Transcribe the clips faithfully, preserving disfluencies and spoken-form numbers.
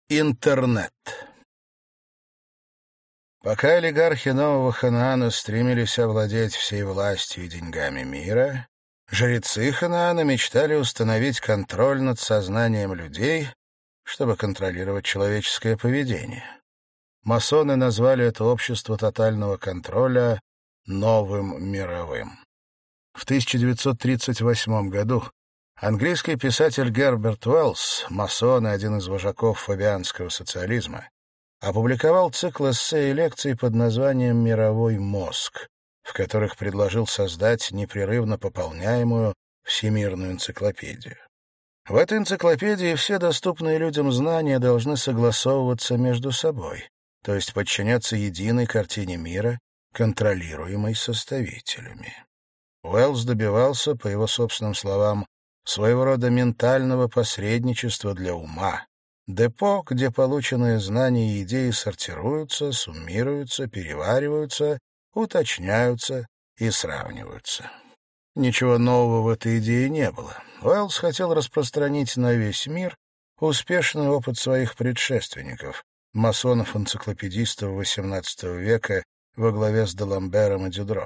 Интернет. Пока олигархи Нового Ханаана стремились овладеть всей властью и деньгами мира, жрецы Ханаана мечтали установить контроль над сознанием людей, чтобы контролировать человеческое поведение. Масоны назвали это общество тотального контроля «новым мировым». В тысяча девятьсот тридцать восьмом году английский писатель Герберт Уэллс, масон и один из вожаков фабианского социализма, опубликовал цикл эссе и лекций под названием «Мировой мозг», в которых предложил создать непрерывно пополняемую всемирную энциклопедию. В этой энциклопедии все доступные людям знания должны согласовываться между собой, то есть подчиняться единой картине мира, контролируемой составителями. Уэллс добивался, по его собственным словам, своего рода ментального посредничества для ума, депо, где полученные знания и идеи сортируются, суммируются, перевариваются, уточняются и сравниваются. Ничего нового в этой идее не было. Уэллс хотел распространить на весь мир успешный опыт своих предшественников, масонов-энциклопедистов восемнадцатого века во главе с Даламбером и Дидро.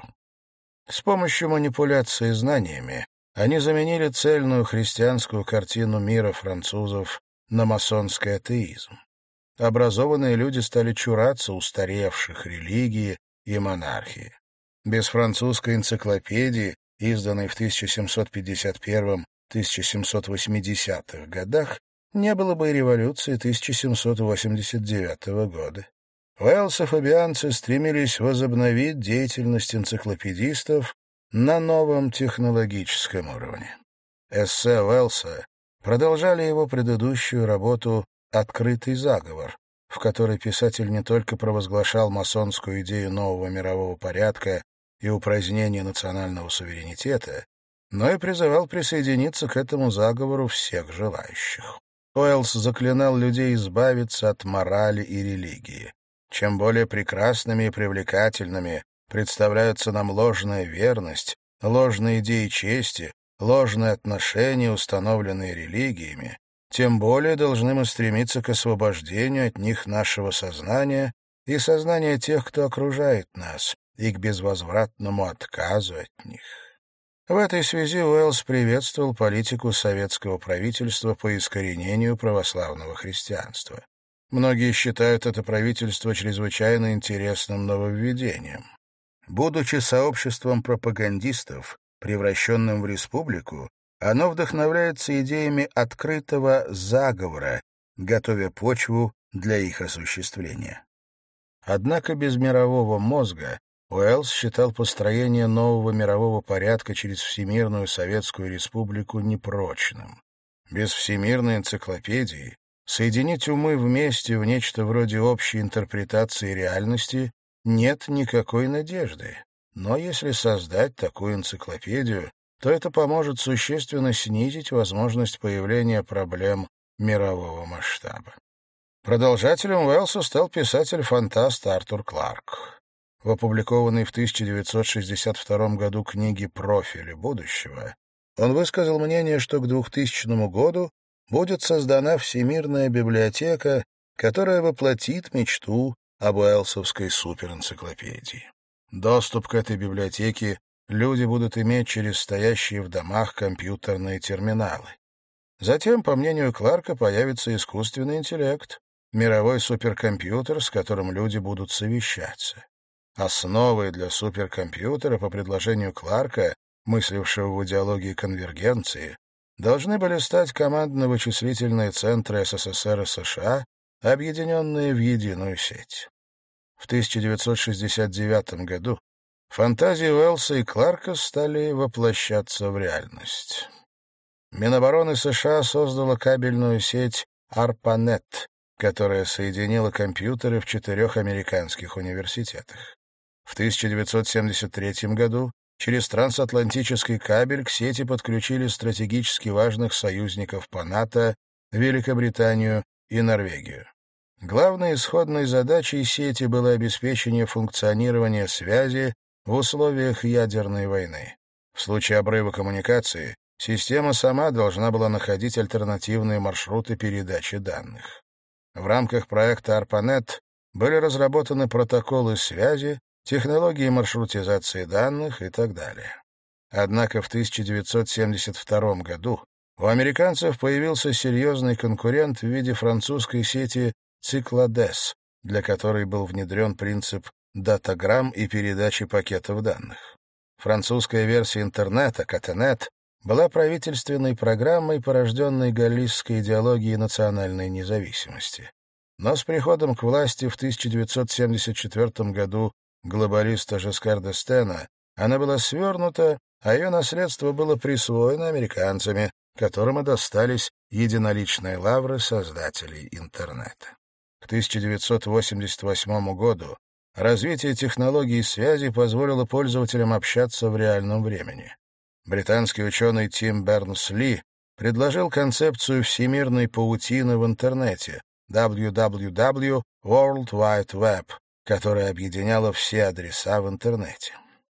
С помощью манипуляции знаниями они заменили цельную христианскую картину мира французов на масонский атеизм. Образованные люди стали чураться устаревших религии и монархии. Без французской энциклопедии, изданной в тысяча семьсот пятьдесят первом — тысяча семьсот восьмидесятых годах, не было бы и революции тысяча семьсот восемьдесят девятого года. Уэллс и фабианцы стремились возобновить деятельность энциклопедистов на новом технологическом уровне. Эссе Уэллса продолжали его предыдущую работу «Открытый заговор», в которой писатель не только провозглашал масонскую идею нового мирового порядка и упразднения национального суверенитета, но и призывал присоединиться к этому заговору всех желающих. Уэллс заклинал людей избавиться от морали и религии. Чем более прекрасными и привлекательными представляются нам ложная верность, ложные идеи чести, ложные отношения, установленные религиями, тем более должны мы стремиться к освобождению от них нашего сознания и сознания тех, кто окружает нас, и к безвозвратному отказу от них. В этой связи Уэллс приветствовал политику советского правительства по искоренению православного христианства. Многие считают это правительство чрезвычайно интересным нововведением. Будучи сообществом пропагандистов, превращенным в республику, оно вдохновляется идеями открытого заговора, готовя почву для их осуществления. Однако без мирового мозга Уэллс считал построение нового мирового порядка через Всемирную Советскую Республику непрочным. Без всемирной энциклопедии соединить умы вместе в нечто вроде общей интерпретации реальности нет никакой надежды. Но если создать такую энциклопедию, то это поможет существенно снизить возможность появления проблем мирового масштаба. Продолжателем Уэллса стал писатель-фантаст Артур Кларк. В опубликованной в тысяча девятьсот шестьдесят втором году книге «Профили будущего» он высказал мнение, что к двухтысячному году будет создана Всемирная библиотека, которая воплотит мечту об уэллсовской суперэнциклопедии. Доступ к этой библиотеке люди будут иметь через стоящие в домах компьютерные терминалы. Затем, по мнению Кларка, появится искусственный интеллект, мировой суперкомпьютер, с которым люди будут совещаться. Основой для суперкомпьютера, по предложению Кларка, мыслившего в идеологии конвергенции, должны были стать командно-вычислительные центры СССР и США, объединенные в единую сеть. В тысяча девятьсот шестьдесят девятом году фантазии Уэллса и Кларка стали воплощаться в реальность. Минобороны США создала кабельную сеть ARPANET, которая соединила компьютеры в четырех американских университетах. В тысяча девятьсот семьдесят третьем году через трансатлантический кабель к сети подключили стратегически важных союзников по НАТО, Великобританию и Норвегию. Главной исходной задачей сети было обеспечение функционирования связи в условиях ядерной войны. В случае обрыва коммуникации система сама должна была находить альтернативные маршруты передачи данных. В рамках проекта ARPANET были разработаны протоколы связи, технологии маршрутизации данных и так далее. Однако в тысяча девятьсот семьдесят втором году у американцев появился серьезный конкурент в виде французской сети Cyclades, для которой был внедрен принцип датаграмм и передачи пакетов данных. Французская версия интернета, Катенет, была правительственной программой, порожденной галлийской идеологией национальной независимости. Но с приходом к власти в тысяча девятьсот семьдесят четвёртом году глобалиста Жескар д'Эстена она была свернута, а ее наследство было присвоено американцами, которым и достались единоличные лавры создателей интернета. К тысяча девятьсот восемьдесят восьмому году развитие технологий связи позволило пользователям общаться в реальном времени. Британский ученый Тим Бернс-Ли предложил концепцию всемирной паутины в интернете дабл ю дабл ю дабл ю точка World Wide Web, которая объединяла все адреса в интернете.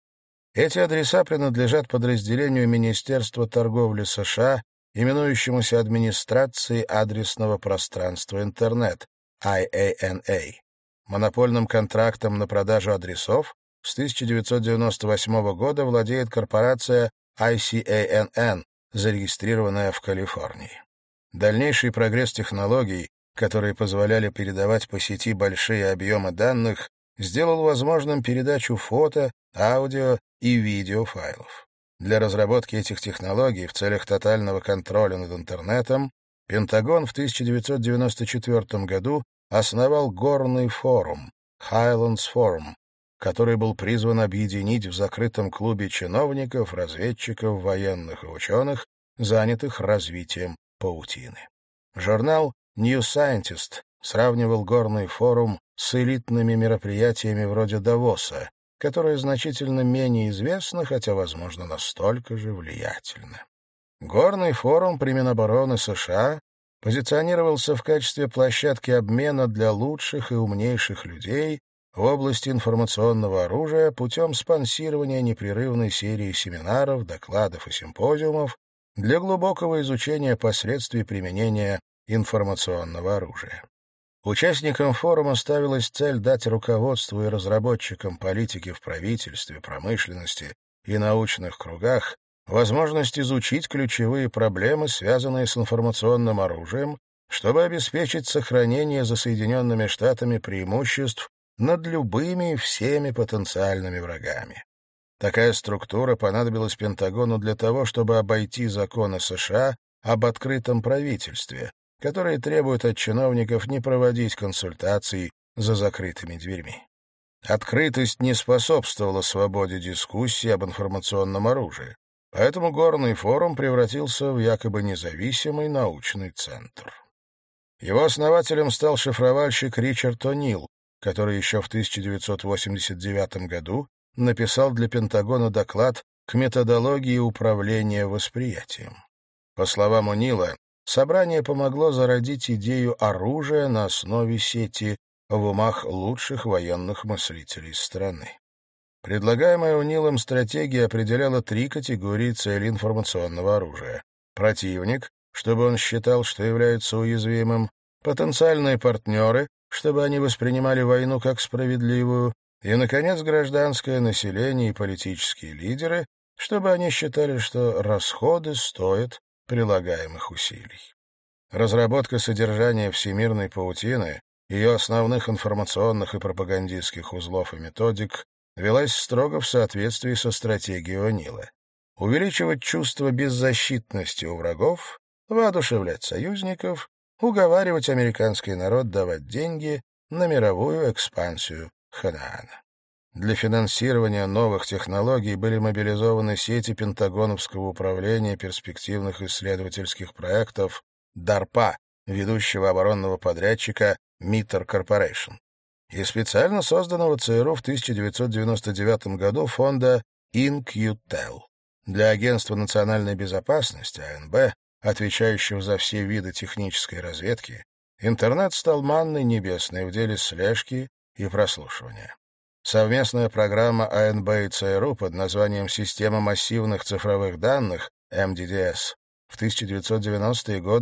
Эти адреса принадлежат подразделению Министерства торговли США, именующемуся Администрацией адресного пространства интернет, ай эй эн эй. Монопольным контрактом на продажу адресов с тысяча девятьсот девяносто восьмого года владеет корпорация ай си эй эн эн, зарегистрированная в Калифорнии. Дальнейший прогресс технологий, которые позволяли передавать по сети большие объемы данных, сделал возможным передачу фото, аудио и видеофайлов. Для разработки этих технологий в целях тотального контроля над интернетом Пентагон в тысяча девятьсот девяносто четвёртом году основал горный форум Highlands Forum, который был призван объединить в закрытом клубе чиновников, разведчиков, военных и ученых, занятых развитием паутины. Журнал New Scientist сравнивал горный форум с элитными мероприятиями вроде Давоса, которые значительно менее известны, хотя, возможно, настолько же влиятельны. Горный форум при Минобороны США позиционировался в качестве площадки обмена для лучших и умнейших людей в области информационного оружия путем спонсирования непрерывной серии семинаров, докладов и симпозиумов для глубокого изучения последствий применения информационного оружия. Участникам форума ставилась цель дать руководству и разработчикам политики в правительстве, промышленности и научных кругах возможность изучить ключевые проблемы, связанные с информационным оружием, чтобы обеспечить сохранение за Соединенными Штатами преимуществ над любыми и всеми потенциальными врагами. Такая структура понадобилась Пентагону для того, чтобы обойти законы США об открытом правительстве, которые требуют от чиновников не проводить консультаций за закрытыми дверьми. Открытость не способствовала свободе дискуссии об информационном оружии, поэтому Горный форум превратился в якобы независимый научный центр. Его основателем стал шифровальщик Ричард О'Нил, который еще в тысяча девятьсот восемьдесят девятом году написал для Пентагона доклад к методологии управления восприятием. По словам О'Нила, собрание помогло зародить идею оружия на основе сети в умах лучших военных мыслителей страны. Предлагаемая О'Нилом стратегия определяла три категории цели информационного оружия. Противник, чтобы он считал, что является уязвимым, потенциальные партнеры, чтобы они воспринимали войну как справедливую, и, наконец, гражданское население и политические лидеры, чтобы они считали, что расходы стоят прилагаемых усилий. Разработка содержания всемирной паутины, ее основных информационных и пропагандистских узлов и методик велась строго в соответствии со стратегией О'Нила. Увеличивать чувство беззащитности у врагов, воодушевлять союзников, уговаривать американский народ давать деньги на мировую экспансию Ханаана. Для финансирования новых технологий были мобилизованы сети Пентагоновского управления перспективных исследовательских проектов дарпа, ведущего оборонного подрядчика Mitter Corporation, и специально созданного ЦРУ в тысяча девятьсот девяносто девятом году фонда ин-кью-тэл. Для Агентства национальной безопасности, а эн бэ, отвечающего за все виды технической разведки, интернет стал манной небесной в деле слежки и прослушивания. Совместная программа а эн бэ и ЦРУ под названием «Система массивных цифровых данных» эм ди ди эс в тысяча девятьсот девяностые годы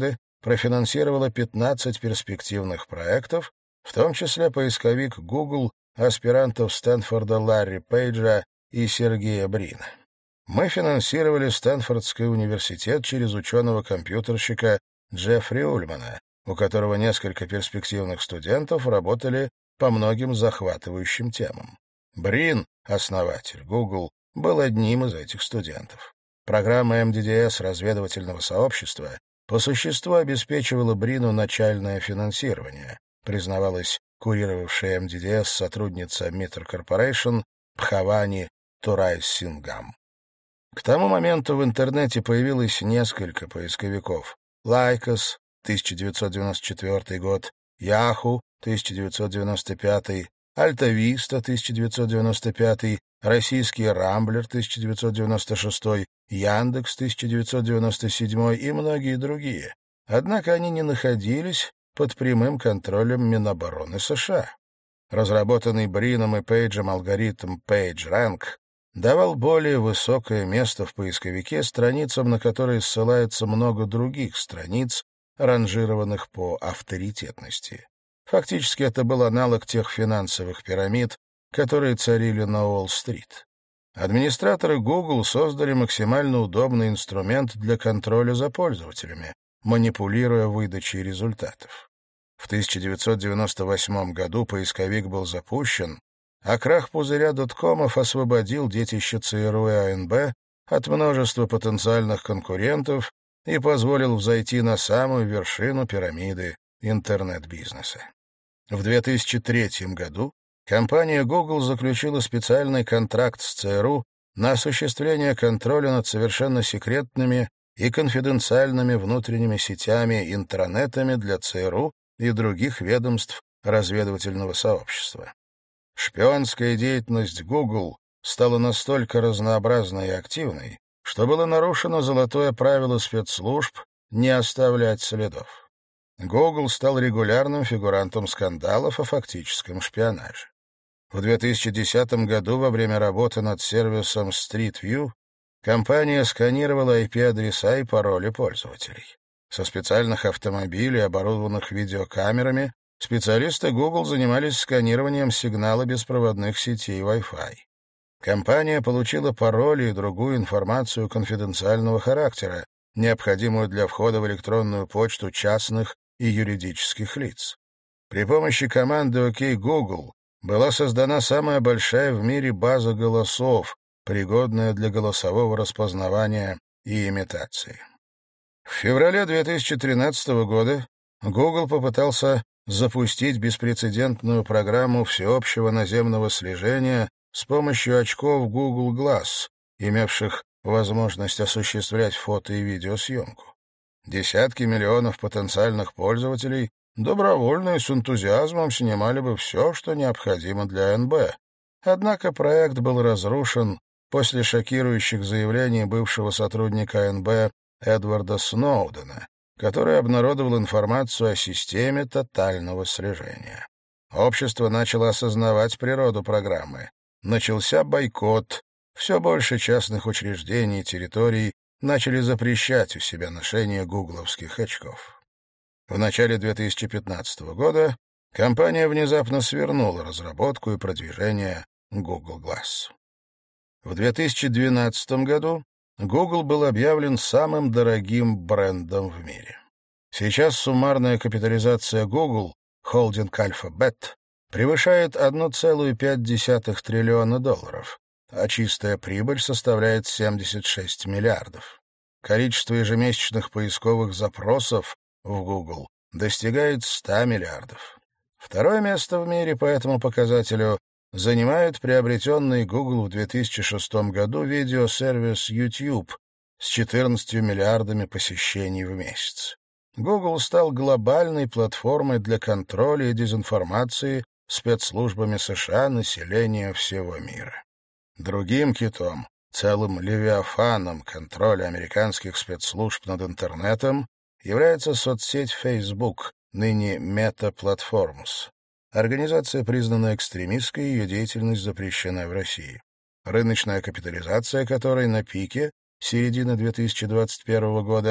профинансировала пятнадцать перспективных проектов, в том числе поисковик Google аспирантов Стэнфорда Ларри Пейджа и Сергея Брина. Мы финансировали Стэнфордский университет через ученого-компьютерщика Джеффри Ульмана, у которого несколько перспективных студентов работали по многим захватывающим темам. Брин, основатель Google, был одним из этих студентов. Программа эм ди ди эс разведывательного сообщества по существу обеспечивала Брину начальное финансирование, признавалась курировавшая эм ди ди эс сотрудница Mitre Corporation Бхавани Турайсингам. К тому моменту в интернете появилось несколько поисковиков: Lycos, тысяча девятьсот девяносто четвёртый год, Yahoo, тысяча девятьсот девяносто пятый, Alta Vista, тысяча девятьсот девяносто пятый, российский Рамблер, тысяча девятьсот девяносто шестой, Яндекс, тысяча девятьсот девяносто седьмой и многие другие. Однако они не находились под прямым контролем Минобороны США. Разработанный Брином и Пейджем алгоритм PageRank давал более высокое место в поисковике страницам, на которые ссылается много других страниц, ранжированных по авторитетности. Фактически это был аналог тех финансовых пирамид, которые царили на Уолл-стрит. Администраторы Google создали максимально удобный инструмент для контроля за пользователями, манипулируя выдачей результатов. В тысяча девятьсот девяносто восьмом году поисковик был запущен, а крах пузыря доткомов освободил детище ЦРУ и АНБ от множества потенциальных конкурентов и позволил взойти на самую вершину пирамиды интернет-бизнеса. В две тысячи третьем году компания Google заключила специальный контракт с ЦРУ на осуществление контроля над совершенно секретными и конфиденциальными внутренними сетями, интранетами для ЦРУ и других ведомств разведывательного сообщества. Шпионская деятельность Google стала настолько разнообразной и активной, что было нарушено золотое правило спецслужб не оставлять следов. Google стал регулярным фигурантом скандалов о фактическом шпионаже. В две тысячи десятом году во время работы над сервисом Street View компания сканировала ай пи-адреса и пароли пользователей. Со специальных автомобилей, оборудованных видеокамерами, специалисты Google занимались сканированием сигнала беспроводных сетей Wi-Fi. Компания получила пароли и другую информацию конфиденциального характера, необходимую для входа в электронную почту частных и юридических лиц. При помощи команды «Окей Google» была создана самая большая в мире база голосов, пригодная для голосового распознавания и имитации. В феврале две тысячи тринадцатого года Google попытался запустить беспрецедентную программу всеобщего наземного слежения с помощью очков Google Glass, имевших возможность осуществлять фото- и видеосъемку. Десятки миллионов потенциальных пользователей добровольно и с энтузиазмом снимали бы все, что необходимо для эн бэ. Однако проект был разрушен после шокирующих заявлений бывшего сотрудника эн бэ Эдварда Сноудена, который обнародовал информацию о системе тотального слежения. Общество начало осознавать природу программы. Начался бойкот. Все больше частных учреждений и территорий начали запрещать у себя ношение гугловских очков. В начале две тысячи пятнадцатого года компания внезапно свернула разработку и продвижение Google Glass. В две тысячи двенадцатом году Google был объявлен самым дорогим брендом в мире. Сейчас суммарная капитализация Google, холдинг Alphabet, превышает одна целая пять десятых триллиона долларов, а чистая прибыль составляет семьдесят шесть миллиардов. Количество ежемесячных поисковых запросов в Google достигает ста миллиардов. Второе место в мире по этому показателю занимает приобретенный Google в две тысячи шестом году видеосервис YouTube с четырнадцатью миллиардами посещений в месяц. Google стал глобальной платформой для контроля и дезинформации спецслужбами США населения всего мира. Другим китом, целым левиафаном контроля американских спецслужб над интернетом является соцсеть Facebook, ныне Meta Platforms. Организация признана экстремистской, ее деятельность запрещена в России. Рыночная капитализация которой на пике середины две тысячи двадцать первого года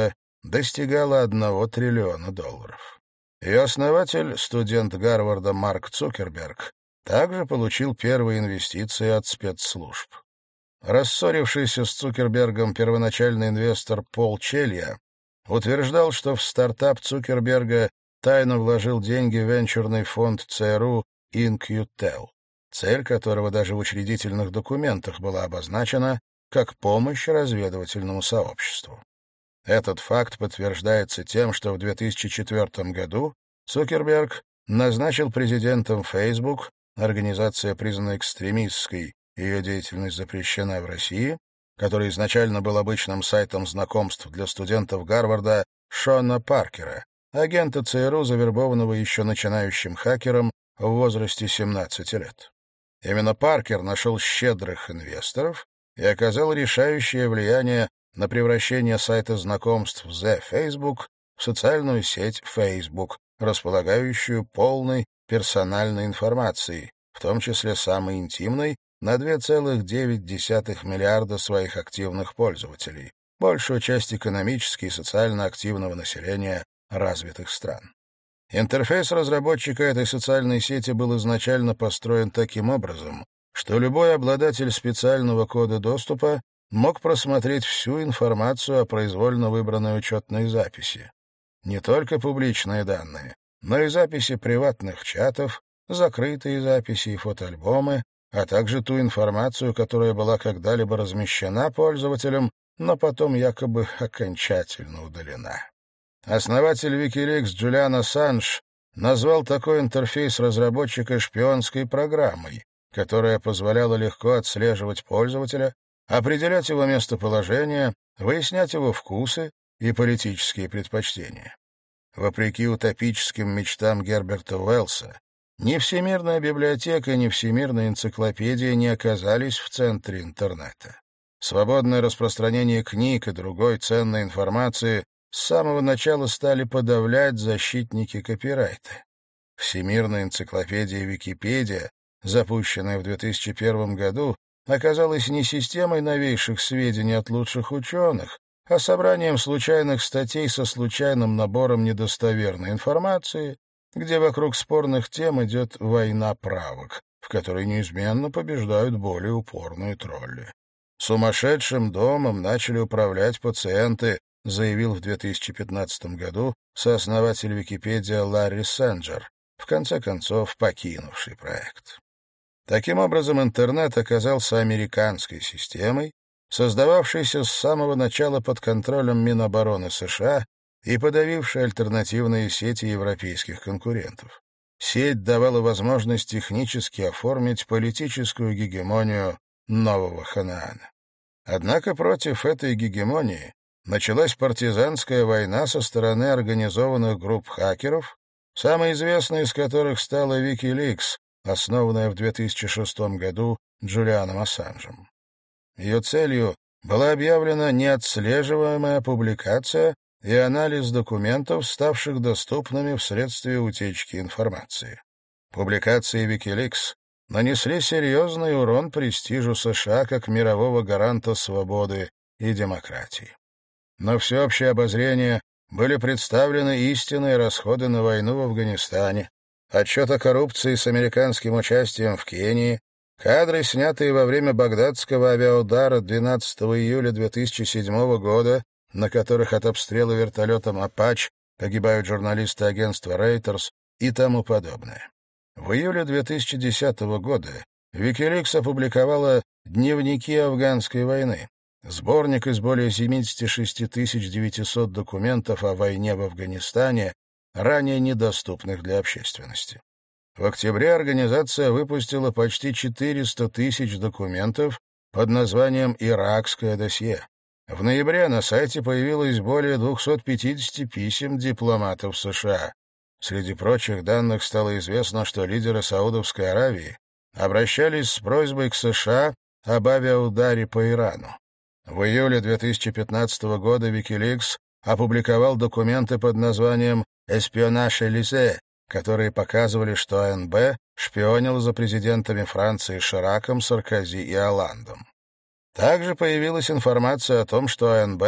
достигала одного триллиона долларов. Ее основатель, студент Гарварда Марк Цукерберг, также получил первые инвестиции от спецслужб. Рассорившийся с Цукербергом первоначальный инвестор Пол Челья утверждал, что в стартап Цукерберга тайно вложил деньги в венчурный фонд ЦРУ InQtel, цель которого даже в учредительных документах была обозначена как помощь разведывательному сообществу. Этот факт подтверждается тем, что в две тысячи четвёртом году Цукерберг назначил президентом Facebook, организация, признанная экстремистской, ее деятельность запрещена в России, который изначально был обычным сайтом знакомств для студентов Гарварда, Шона Паркера, агента ЦРУ, завербованного еще начинающим хакером в возрасте семнадцати лет. Именно Паркер нашел щедрых инвесторов и оказал решающее влияние на превращение сайта знакомств The Facebook в социальную сеть Facebook, располагающую полной персональной информацией, в том числе самой интимной, на два целых девять десятых миллиарда своих активных пользователей, большую часть экономически и социально активного населения развитых стран. Интерфейс разработчика этой социальной сети был изначально построен таким образом, что любой обладатель специального кода доступа мог просмотреть всю информацию о произвольно выбранной учетной записи. Не только публичные данные, но и записи приватных чатов, закрытые записи и фотоальбомы, а также ту информацию, которая была когда-либо размещена пользователем, но потом якобы окончательно удалена. Основатель Wikileaks Джулиан Ассанж назвал такой интерфейс разработчика шпионской программой, которая позволяла легко отслеживать пользователя, определять его местоположение, выяснять его вкусы и политические предпочтения. Вопреки утопическим мечтам Герберта Уэллса, ни Всемирная библиотека, ни Всемирная энциклопедия не оказались в центре интернета. Свободное распространение книг и другой ценной информации с самого начала стали подавлять защитники копирайта. Всемирная энциклопедия Википедия, запущенная в две тысячи первом году, оказалась не системой новейших сведений от лучших ученых, а собранием случайных статей со случайным набором недостоверной информации, где вокруг спорных тем идет война правок, в которой неизменно побеждают более упорные тролли. «Сумасшедшим домом начали управлять пациенты», заявил в две тысячи пятнадцатом году сооснователь Википедии Ларри Сенджер, в конце концов покинувший проект. Таким образом, интернет оказался американской системой, создававшейся с самого начала под контролем Минобороны США и подавившей альтернативные сети европейских конкурентов. Сеть давала возможность технически оформить политическую гегемонию нового Ханаана. Однако против этой гегемонии началась партизанская война со стороны организованных групп хакеров, самой известной из которых стала Wikileaks, основанная в две тысячи шестом году Джулианом Ассанжем. Ее целью была объявлена неотслеживаемая публикация и анализ документов, ставших доступными вследствие утечки информации. Публикации Wikileaks нанесли серьезный урон престижу США как мирового гаранта свободы и демократии. На всеобщее обозрение были представлены истинные расходы на войну в Афганистане, отчет о коррупции с американским участием в Кении, кадры, снятые во время багдадского авиаудара двенадцатого июля две тысячи седьмого года, на которых от обстрела вертолетом «Апач» погибают журналисты агентства Reuters и тому подобное. В июле две тысячи десятого года Wikileaks опубликовала «Дневники афганской войны», сборник из более семидесяти шести тысяч девятисот документов о войне в Афганистане, ранее недоступных для общественности. В октябре организация выпустила почти четыреста тысяч документов под названием «Иракское досье». В ноябре на сайте появилось более двухсот пятидесяти писем дипломатов США. Среди прочих данных стало известно, что лидеры Саудовской Аравии обращались с просьбой к США об авиаударе по Ирану. В июле две тысячи пятнадцатого года Wikileaks опубликовал документы под названием «Эспионаж Элизе», которые показывали, что АНБ шпионил за президентами Франции Шираком, Саркози и Олландом. Также появилась информация о том, что АНБ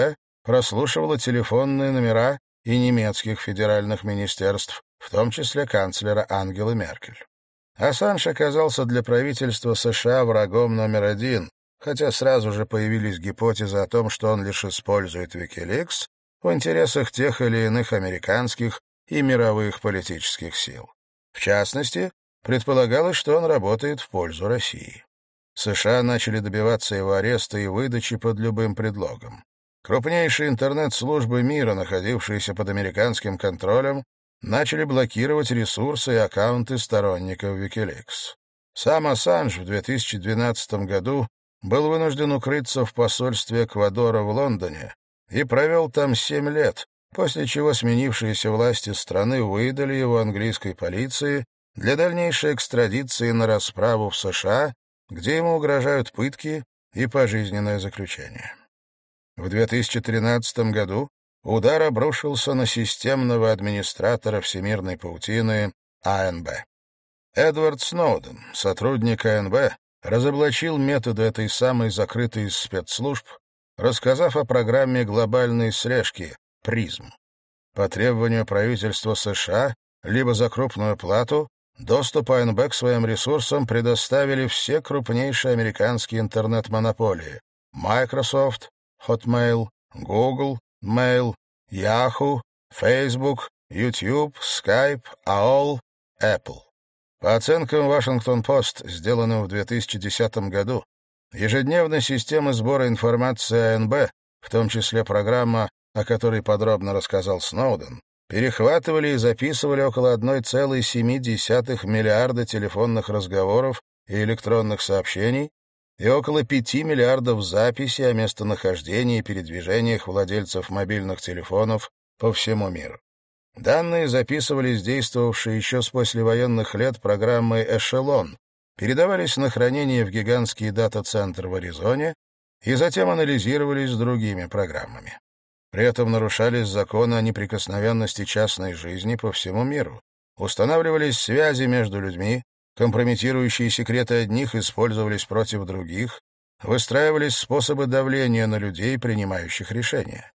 прослушивала телефонные номера и немецких федеральных министерств, в том числе канцлера Ангелы Меркель. Ассанж оказался для правительства США врагом номер один, хотя сразу же появились гипотезы о том, что он лишь использует Wikileaks в интересах тех или иных американских и мировых политических сил. В частности, предполагалось, что он работает в пользу России. США начали добиваться его ареста и выдачи под любым предлогом. Крупнейшие интернет-службы мира, находившиеся под американским контролем, начали блокировать ресурсы и аккаунты сторонников Wikileaks. Сам Ассанж в две тысячи двенадцатом году был вынужден укрыться в посольстве Эквадора в Лондоне и провел там семь лет, после чего сменившиеся власти страны выдали его английской полиции для дальнейшей экстрадиции на расправу в США, где ему угрожают пытки и пожизненное заключение. В две тысячи тринадцатом году удар обрушился на системного администратора всемирной паутины А Н Б. Эдвард Сноуден, сотрудник А Н Б, разоблачил методы этой самой закрытой из спецслужб, рассказав о программе глобальной слежки «Призм». По требованию правительства США, либо за крупную плату, доступ А Н Б к своим ресурсам предоставили все крупнейшие американские интернет-монополии — Microsoft, Hotmail, Google, Mail, Yahoo, Facebook, YouTube, Skype, A O L, Apple. По оценкам Washington-Post, сделанным в две тысячи десятом году, ежедневно системы сбора информации А Н Б, в том числе программа, о которой подробно рассказал Сноуден, перехватывали и записывали около одна целая семь десятых миллиарда телефонных разговоров и электронных сообщений и около пяти миллиардов записей о местонахождении и передвижениях владельцев мобильных телефонов по всему миру. Данные записывались действовавшие еще с послевоенных лет программой «Эшелон», передавались на хранение в гигантский дата-центр в Аризоне и затем анализировались с другими программами. При этом нарушались законы о неприкосновенности частной жизни по всему миру, устанавливались связи между людьми, компрометирующие секреты одних использовались против других, выстраивались способы давления на людей, принимающих решения.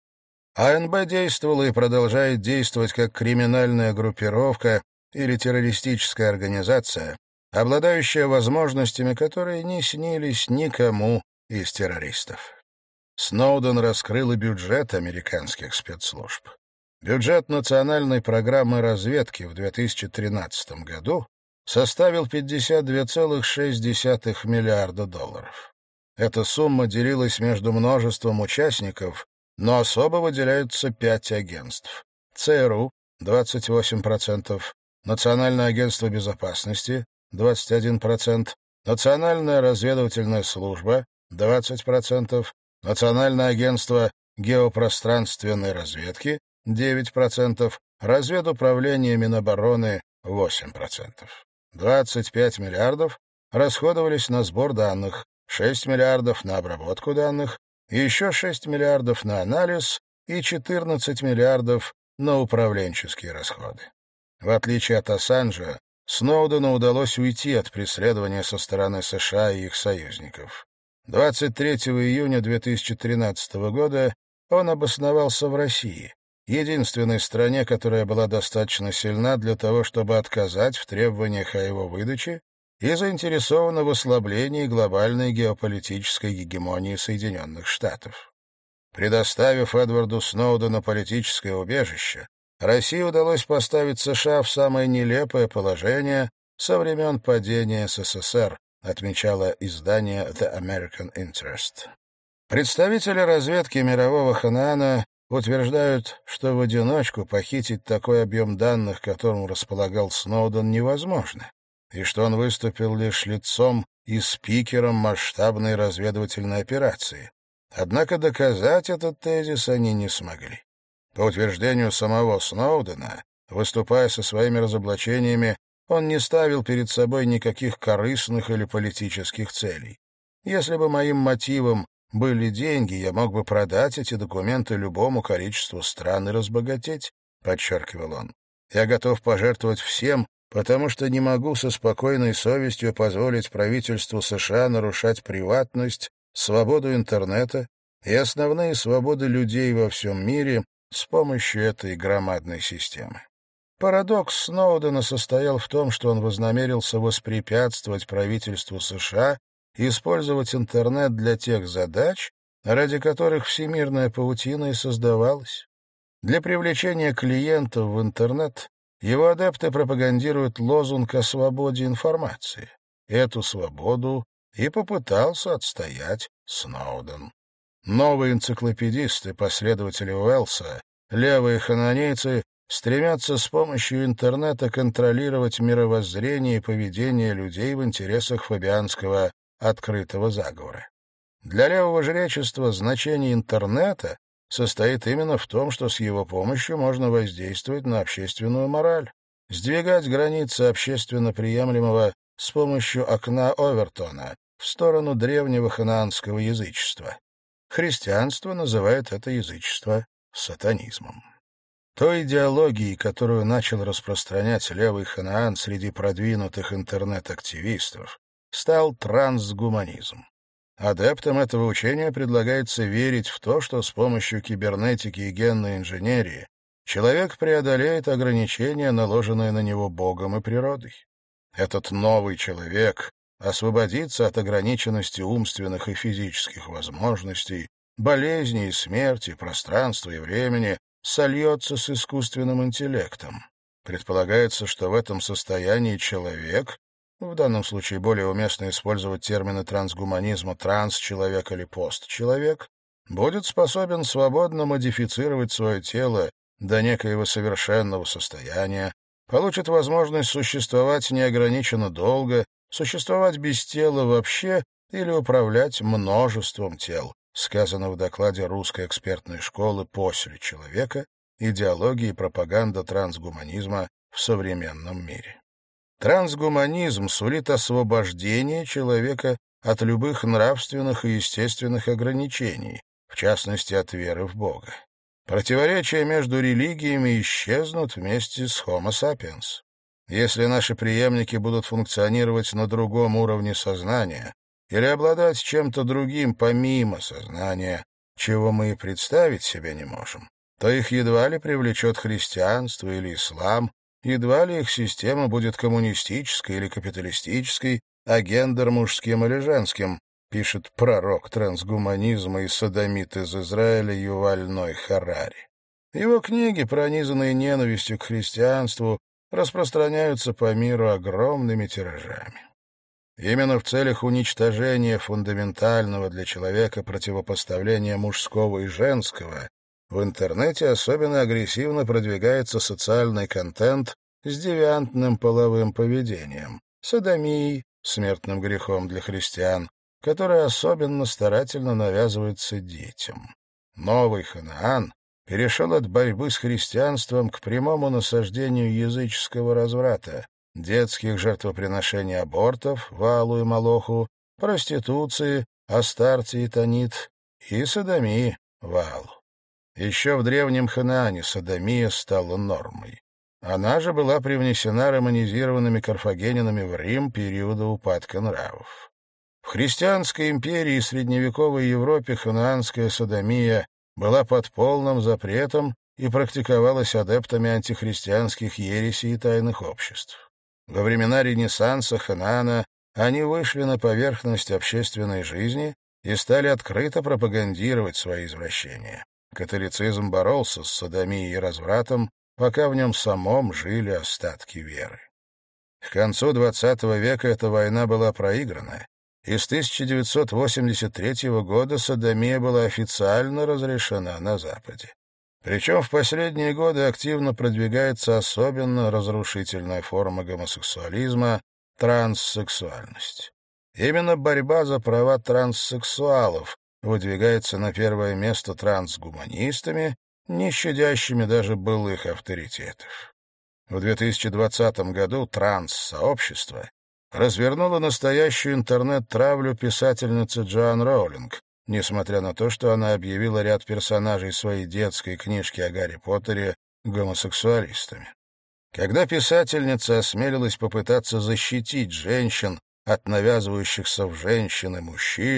А Н Б действовала и продолжает действовать как криминальная группировка или террористическая организация, обладающая возможностями, которые не снились никому из террористов. Сноуден раскрыл и бюджет американских спецслужб. Бюджет национальной программы разведки в две тысячи тринадцатом году составил пятьдесят две целых шесть десятых миллиарда долларов. Эта сумма делилась между множеством участников, но особо выделяются пять агентств. Цэ Эр У — двадцать восемь процентов, Национальное агентство безопасности — двадцать один процент, Национальная разведывательная служба — двадцать процентов, Национальное агентство геопространственной разведки — девять процентов, разведуправление Минобороны — восемь процентов. двадцать пять миллиардов расходовались на сбор данных, шесть миллиардов на обработку данных, еще шесть миллиардов на анализ и четырнадцать миллиардов на управленческие расходы. В отличие от Ассанжа, Сноудену удалось уйти от преследования со стороны США и их союзников. двадцать третьего июня две тысячи тринадцатого года он обосновался в России, единственной стране, которая была достаточно сильна для того, чтобы отказать в требованиях о его выдаче и заинтересована в ослаблении глобальной геополитической гегемонии Соединенных Штатов. Предоставив Эдварду Сноудену политическое убежище, России удалось поставить США в самое нелепое положение со времен падения Эс Эс Эс Эр, отмечало издание The American Interest. Представители разведки мирового Ханаана утверждают, что в одиночку похитить такой объем данных, которым располагал Сноуден, невозможно, и что он выступил лишь лицом и спикером масштабной разведывательной операции. Однако доказать этот тезис они не смогли. По утверждению самого Сноудена, выступая со своими разоблачениями, он не ставил перед собой никаких корыстных или политических целей. Если бы моим мотивом были деньги, я мог бы продать эти документы любому количеству стран и разбогатеть, подчеркивал он. Я готов пожертвовать всем, потому что не могу со спокойной совестью позволить правительству США нарушать приватность, свободу интернета и основные свободы людей во всем мире с помощью этой громадной системы. Парадокс Сноудена состоял в том, что он вознамерился воспрепятствовать правительству США использовать интернет для тех задач, ради которых всемирная паутина и создавалась. Для привлечения клиентов в интернет его адепты пропагандируют лозунг о свободе информации. Эту свободу и попытался отстоять Сноуден. Новые энциклопедисты, последователи Уэллса, левые хананейцы стремятся с помощью интернета контролировать мировоззрение и поведение людей в интересах фабианского открытого заговора. Для левого жречества значение интернета состоит именно в том, что с его помощью можно воздействовать на общественную мораль, сдвигать границы общественно приемлемого с помощью окна Овертона в сторону древнего ханаанского язычества. Христианство называет это язычество сатанизмом. Той идеологией, которую начал распространять левый Ханаан среди продвинутых интернет-активистов, стал трансгуманизм. Адептам этого учения предлагается верить в то, что с помощью кибернетики и генной инженерии человек преодолеет ограничения, наложенные на него Богом и природой. Этот новый человек освободится от ограниченности умственных и физических возможностей, болезней и смерти, пространства и времени, сольется с искусственным интеллектом. Предполагается, что в этом состоянии человек, в данном случае более уместно использовать термины трансгуманизма «транс-человек» или «постчеловек», будет способен свободно модифицировать свое тело до некоего совершенного состояния, получит возможность существовать неограниченно долго, существовать без тела вообще или управлять множеством тел, сказано в докладе русской экспертной школы «После человека. Идеология и пропаганда трансгуманизма в современном мире». Трансгуманизм сулит освобождение человека от любых нравственных и естественных ограничений, в частности, от веры в Бога. Противоречия между религиями исчезнут вместе с Homo sapiens. Если наши преемники будут функционировать на другом уровне сознания или обладать чем-то другим помимо сознания, чего мы и представить себе не можем, то их едва ли привлечет христианство или ислам, едва ли их система будет коммунистической или капиталистической, а гендер мужским или женским, пишет пророк трансгуманизма и содомит из Израиля Юваль Ной Харари. Его книги, пронизанные ненавистью к христианству, распространяются по миру огромными тиражами. Именно в целях уничтожения фундаментального для человека противопоставления мужского и женского в интернете особенно агрессивно продвигается социальный контент с девиантным половым поведением, содомией, смертным грехом для христиан, который особенно старательно навязывается детям. Новый Ханаан перешел от борьбы с христианством к прямому насаждению языческого разврата, детских жертвоприношений абортов, Ваалу и Молоху, проституции, Астарте и Танит и содомии, Ваалу. Еще в древнем Ханаане содомия стала нормой. Она же была привнесена романизированными карфагенинами в Рим периода упадка нравов. В христианской империи и средневековой Европе ханаанская содомия была под полным запретом и практиковалась адептами антихристианских ересей и тайных обществ. Во времена Ренессанса Ханаана они вышли на поверхность общественной жизни и стали открыто пропагандировать свои извращения. Католицизм боролся с содомией и развратом, пока в нем самом жили остатки веры. К концу двадцатого века эта война была проиграна, и с тысяча девятьсот восемьдесят третьего года содомия была официально разрешена на Западе. Причем в последние годы активно продвигается особенно разрушительная форма гомосексуализма — транссексуальность. Именно борьба за права транссексуалов выдвигается на первое место трансгуманистами, не щадящими даже былых авторитетов. В две тысячи двадцатом году транс-сообщество развернуло настоящую интернет-травлю писательницы Джоан Роулинг, несмотря на то, что она объявила ряд персонажей своей детской книжки о Гарри Поттере гомосексуалистами. Когда писательница осмелилась попытаться защитить женщин от навязывающихся в женщины мужчин,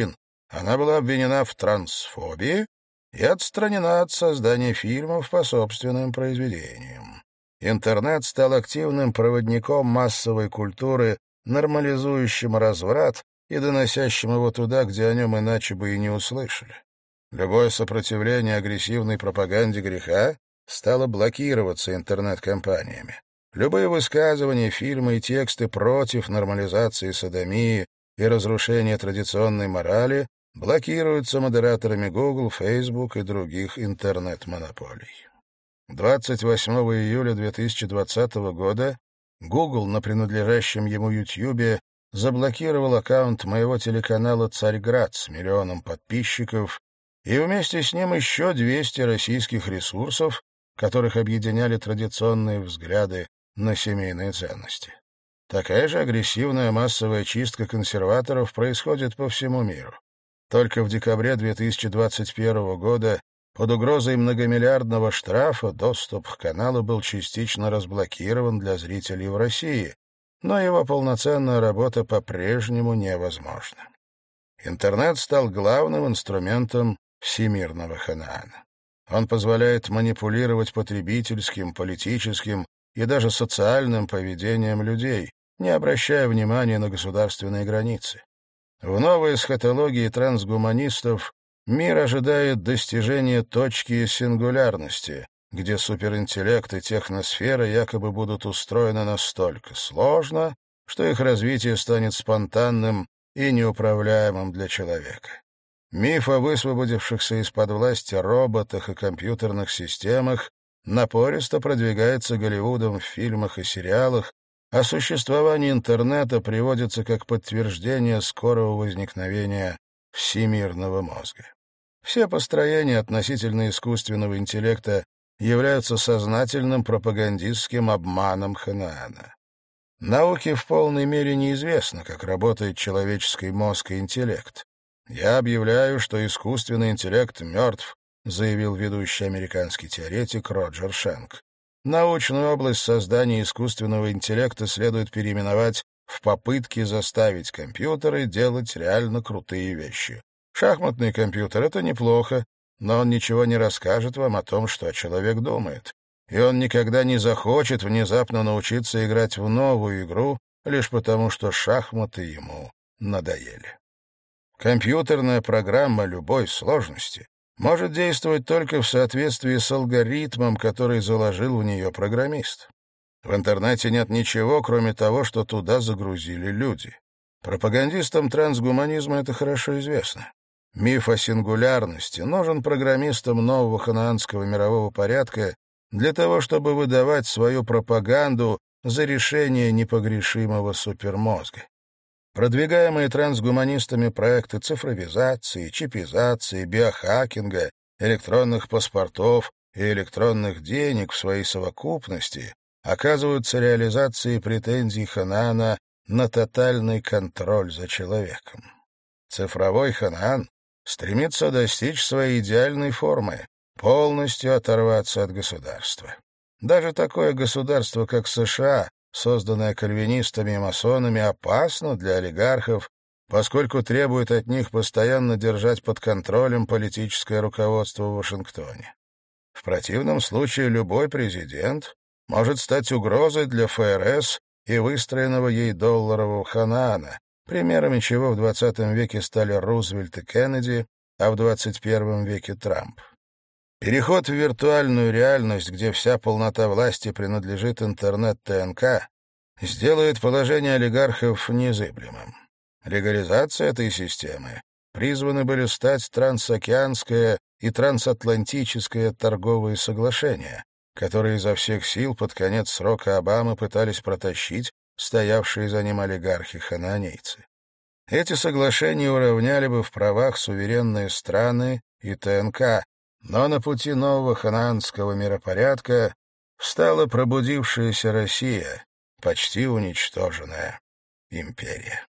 Она была обвинена в трансфобии и отстранена от создания фильмов по собственным произведениям. Интернет стал активным проводником массовой культуры, нормализующим разврат и доносящим его туда, где о нем иначе бы и не услышали. Любое сопротивление агрессивной пропаганде греха стало блокироваться интернет-компаниями. Любые высказывания, фильмы и тексты против нормализации содомии и разрушения традиционной морали блокируются модераторами Google, Facebook и других интернет-монополий. двадцать восьмого июля две тысячи двадцатого года Google на принадлежащем ему YouTube заблокировал аккаунт моего телеканала «Царьград» с миллионом подписчиков и вместе с ним еще двести российских ресурсов, которых объединяли традиционные взгляды на семейные ценности. Такая же агрессивная массовая чистка консерваторов происходит по всему миру. Только в декабре две тысячи двадцать первого года под угрозой многомиллиардного штрафа доступ к каналу был частично разблокирован для зрителей в России, но его полноценная работа по-прежнему невозможна. Интернет стал главным инструментом всемирного Ханаана. Он позволяет манипулировать потребительским, политическим и даже социальным поведением людей, не обращая внимания на государственные границы. В новой эсхатологии трансгуманистов мир ожидает достижения точки сингулярности, где суперинтеллект и техносфера якобы будут устроены настолько сложно, что их развитие станет спонтанным и неуправляемым для человека. Миф о высвободившихся из-под власти роботах и компьютерных системах напористо продвигается Голливудом в фильмах и сериалах, а существование интернета приводится как подтверждение скорого возникновения всемирного мозга. Все построения относительно искусственного интеллекта являются сознательным пропагандистским обманом Ханаана. Науке в полной мере неизвестно, как работает человеческий мозг и интеллект. «Я объявляю, что искусственный интеллект мертв», заявил ведущий американский теоретик Роджер Шенк. Научную область создания искусственного интеллекта следует переименовать в попытке заставить компьютеры делать реально крутые вещи. Шахматный компьютер — это неплохо, но он ничего не расскажет вам о том, что человек думает. И он никогда не захочет внезапно научиться играть в новую игру, лишь потому что шахматы ему надоели. Компьютерная программа любой сложности может действовать только в соответствии с алгоритмом, который заложил в нее программист. В интернете нет ничего, кроме того, что туда загрузили люди. Пропагандистам трансгуманизма это хорошо известно. Миф о сингулярности нужен программистам нового ханаанского мирового порядка для того, чтобы выдавать свою пропаганду за решение непогрешимого супермозга. Продвигаемые трансгуманистами проекты цифровизации, чипизации, биохакинга, электронных паспортов и электронных денег в своей совокупности оказываются реализацией претензий Ханаана на тотальный контроль за человеком. Цифровой Ханаан стремится достичь своей идеальной формы, полностью оторваться от государства. Даже такое государство, как США, созданное кальвинистами и масонами, опасно для олигархов, поскольку требует от них постоянно держать под контролем политическое руководство в Вашингтоне. В противном случае любой президент может стать угрозой для ФРС и выстроенного ей долларового Ханаана, примерами чего в двадцатом веке стали Рузвельт и Кеннеди, а в двадцать первом веке Трамп. Переход в виртуальную реальность, где вся полнота власти принадлежит интернет-ТНК, сделает положение олигархов незыблемым. Легализация этой системы призваны были стать трансокеанское и трансатлантическое торговые соглашения, которые изо всех сил под конец срока Обамы пытались протащить стоявшие за ним олигархи-ханаанейцы. Эти соглашения уравняли бы в правах суверенные страны и ТНК, но на пути нового ханаанского миропорядка встала пробудившаяся Россия, почти уничтоженная империя.